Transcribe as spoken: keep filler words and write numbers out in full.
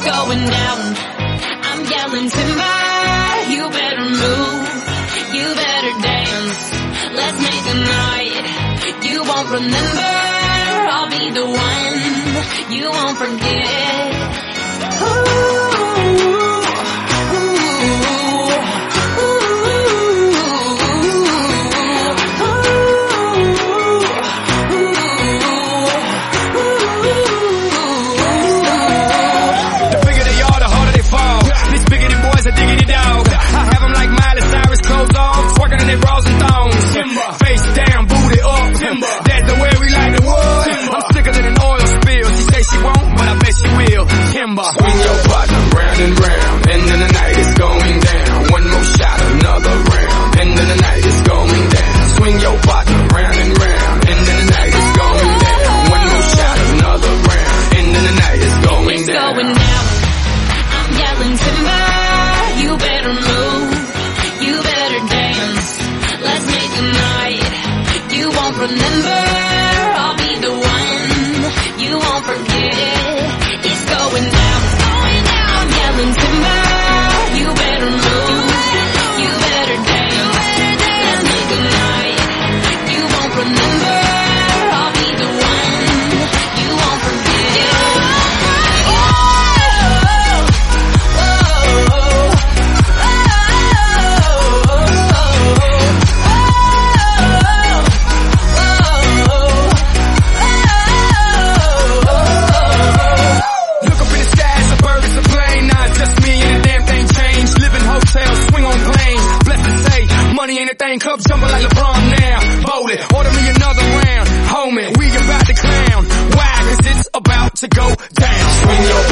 going down. I'm yelling timber, you better move, you better dance. Let's make a night you won't remember. I'll be the one you won't forget. Ooh. Swing your partner round and round, and then the night is going down. One more shot, another round, and then the night is going down. Swing your partner round and round, and then the night is going down. One more shot, another round, and then the night is going it's down. Going down. I'm yelling timber, you better move, you better dance. Let's make a night you won't remember. I'll be the one you won't forget. It's going down. I'm yelling timber, you better move, you better dance. Let's make a night you won't remember. I'll be the one you won't forget. Oh, oh, oh, thing, club jumping like LeBron now. Bowl it, order me another round. Homie, we about to clown. Why? Cause it's about to go down. Swing your